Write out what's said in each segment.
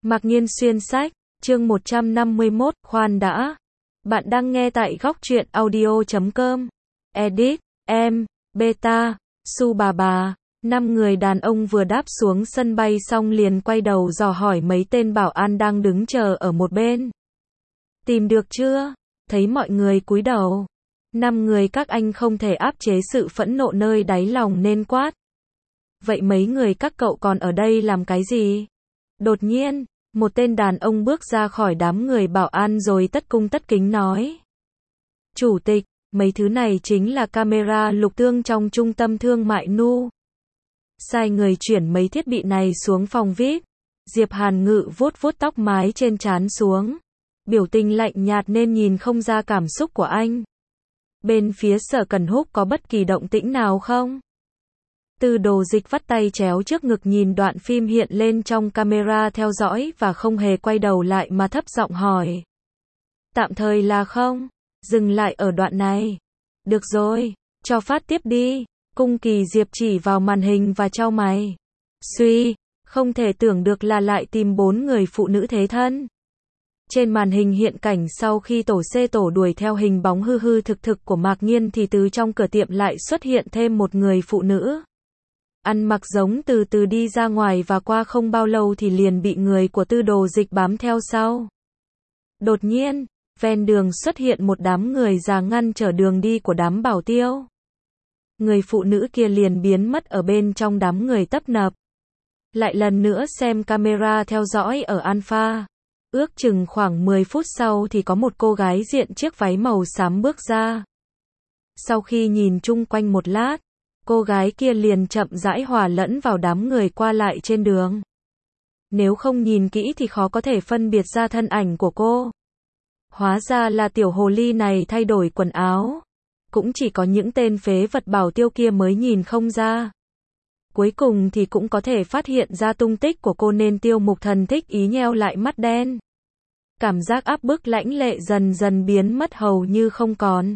Mạc Nhiên xuyên sách, chương 151, khoan đã. Bạn đang nghe tại góc truyện audio.com. Edit, em, beta, su bà. 5 người đàn ông vừa đáp xuống sân bay xong liền quay đầu dò hỏi mấy tên bảo an đang đứng chờ ở một bên. Tìm được chưa? Thấy mọi người cúi đầu. 5 người các anh không thể áp chế sự phẫn nộ nơi đáy lòng nên quát. Vậy mấy người các cậu còn ở đây làm cái gì? Đột nhiên, một tên đàn ông bước ra khỏi đám người bảo an rồi tất cung tất kính nói. Chủ tịch, mấy thứ này chính là camera lục tương trong trung tâm thương mại Nu. Sai người chuyển mấy thiết bị này xuống phòng VIP. Diệp Hàn Ngự vuốt tóc mái trên trán xuống. Biểu tình lạnh nhạt nên nhìn không ra cảm xúc của anh. Bên phía Sở Cần Húc có bất kỳ động tĩnh nào không? Từ Đồ Dịch vắt tay chéo trước ngực nhìn đoạn phim hiện lên trong camera theo dõi và không hề quay đầu lại mà thấp giọng hỏi. Tạm thời là không, dừng lại ở đoạn này. Được rồi, cho phát tiếp đi. Cung Kỳ Diệp chỉ vào màn hình và chau mày. Suy, không thể tưởng được là lại tìm 4 người phụ nữ thế thân. Trên màn hình hiện cảnh sau khi tổ C tổ đuổi theo hình bóng hư thực của Mạc Nhiên thì từ trong cửa tiệm lại xuất hiện thêm một người phụ nữ. Ăn mặc giống từ đi ra ngoài và qua không bao lâu thì liền bị người của Tư Đồ Dịch bám theo sau. Đột nhiên, ven đường xuất hiện một đám người già ngăn trở đường đi của đám bảo tiêu. Người phụ nữ kia liền biến mất ở bên trong đám người tấp nập. Lại lần nữa xem camera theo dõi ở Alpha. Ước chừng khoảng 10 phút sau thì có một cô gái diện chiếc váy màu xám bước ra. Sau khi nhìn chung quanh một lát, cô gái kia liền chậm rãi hòa lẫn vào đám người qua lại trên đường. Nếu không nhìn kỹ thì khó có thể phân biệt ra thân ảnh của cô. Hóa ra là tiểu hồ ly này thay đổi quần áo. Cũng chỉ có những tên phế vật bảo tiêu kia mới nhìn không ra. Cuối cùng thì cũng có thể phát hiện ra tung tích của cô nên Tiêu Mục Thần thích ý nheo lại mắt đen. Cảm giác áp bức lãnh lệ dần dần biến mất hầu như không còn.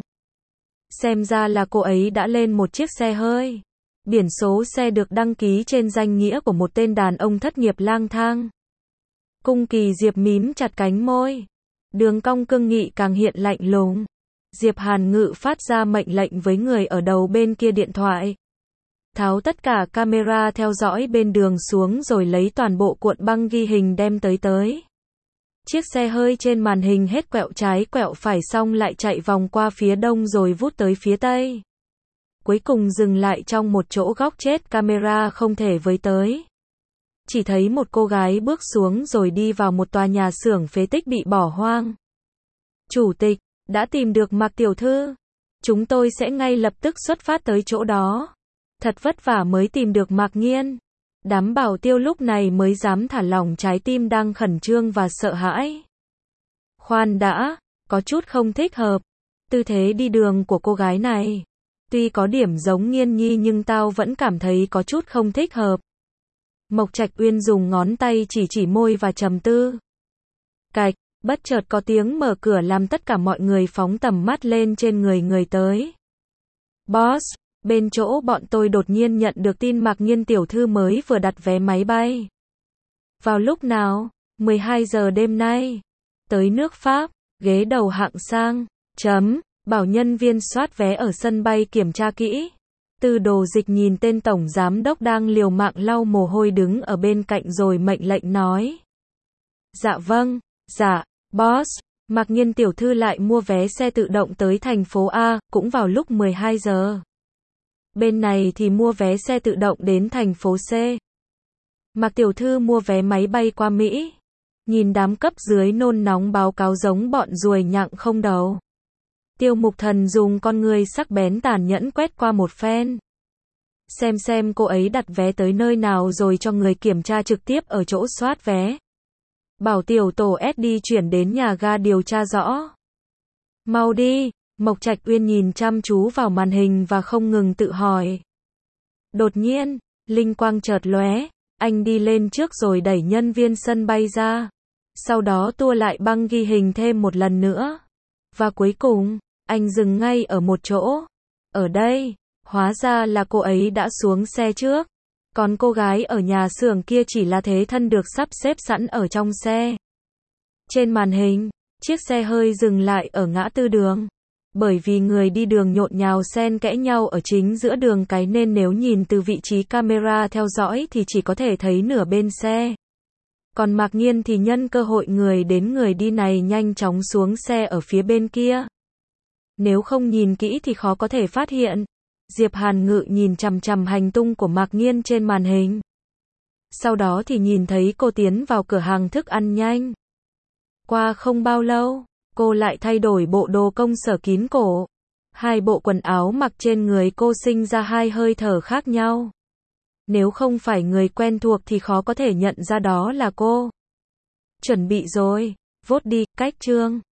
Xem ra là cô ấy đã lên một chiếc xe hơi. Biển số xe được đăng ký trên danh nghĩa của một tên đàn ông thất nghiệp lang thang. Cung Kỳ Diệp mím chặt cánh môi. Đường cong cương nghị càng hiện lạnh lùng. Diệp Hàn Ngự phát ra mệnh lệnh với người ở đầu bên kia điện thoại. Tháo tất cả camera theo dõi bên đường xuống rồi lấy toàn bộ cuộn băng ghi hình đem tới. Chiếc xe hơi trên màn hình hết quẹo trái quẹo phải xong lại chạy vòng qua phía đông rồi vút tới phía tây. Cuối cùng dừng lại trong một chỗ góc chết camera không thể với tới. Chỉ thấy một cô gái bước xuống rồi đi vào một tòa nhà xưởng phế tích bị bỏ hoang. Chủ tịch, đã tìm được Mạc tiểu thư. Chúng tôi sẽ ngay lập tức xuất phát tới chỗ đó. Thật vất vả mới tìm được Mạc Nhiên. Đám bảo tiêu lúc này mới dám thả lỏng trái tim đang khẩn trương và sợ hãi. Khoan đã, có chút không thích hợp. Tư thế đi đường của cô gái này. Tuy có điểm giống Nghiên Nhi nhưng tao vẫn cảm thấy có chút không thích hợp. Mộc Trạch Uyên dùng ngón tay chỉ môi và trầm tư. Cạch, bất chợt có tiếng mở cửa làm tất cả mọi người phóng tầm mắt lên trên người tới. Boss, bên chỗ bọn tôi đột nhiên nhận được tin Mạc Nhiên tiểu thư mới vừa đặt vé máy bay. Vào lúc nào? 12 giờ đêm nay. Tới nước Pháp, ghế đầu hạng sang. Bảo nhân viên soát vé ở sân bay kiểm tra kỹ. Từ Đồ Dịch nhìn tên tổng giám đốc đang liều mạng lau mồ hôi đứng ở bên cạnh rồi mệnh lệnh nói. Dạ vâng, dạ, boss. Mạc Nhiên tiểu thư lại mua vé xe tự động tới thành phố A, cũng vào lúc 12 giờ. Bên này thì mua vé xe tự động đến thành phố C. Mạc tiểu thư mua vé máy bay qua Mỹ. Nhìn đám cấp dưới nôn nóng báo cáo giống bọn ruồi nhặng không đầu. Tiêu Mục Thần dùng con người sắc bén tàn nhẫn quét qua một phen. Xem cô ấy đặt vé tới nơi nào rồi cho người kiểm tra trực tiếp ở chỗ soát vé. Bảo tiểu tổ SD chuyển đến nhà ga điều tra rõ. Mau đi, Mộc Trạch Uyên nhìn chăm chú vào màn hình và không ngừng tự hỏi. Đột nhiên, linh quang chợt lóe, anh đi lên trước rồi đẩy nhân viên sân bay ra. Sau đó tua lại băng ghi hình thêm một lần nữa. Và cuối cùng, anh dừng ngay ở một chỗ. Ở đây, hóa ra là cô ấy đã xuống xe trước. Còn cô gái ở nhà xưởng kia chỉ là thế thân được sắp xếp sẵn ở trong xe. Trên màn hình, chiếc xe hơi dừng lại ở ngã tư đường. Bởi vì người đi đường nhộn nhào xen kẽ nhau ở chính giữa đường cái nên nếu nhìn từ vị trí camera theo dõi thì chỉ có thể thấy nửa bên xe. Còn Mạc Nghiên thì nhân cơ hội người đến người đi này nhanh chóng xuống xe ở phía bên kia. Nếu không nhìn kỹ thì khó có thể phát hiện. Diệp Hàn Ngự nhìn chằm chằm hành tung của Mạc Nghiên trên màn hình. Sau đó thì nhìn thấy cô tiến vào cửa hàng thức ăn nhanh. Qua không bao lâu, cô lại thay đổi bộ đồ công sở kín cổ. Hai bộ quần áo mặc trên người cô sinh ra hai hơi thở khác nhau. Nếu không phải người quen thuộc thì khó có thể nhận ra đó là cô. Chuẩn bị rồi, vote đi, cách chương.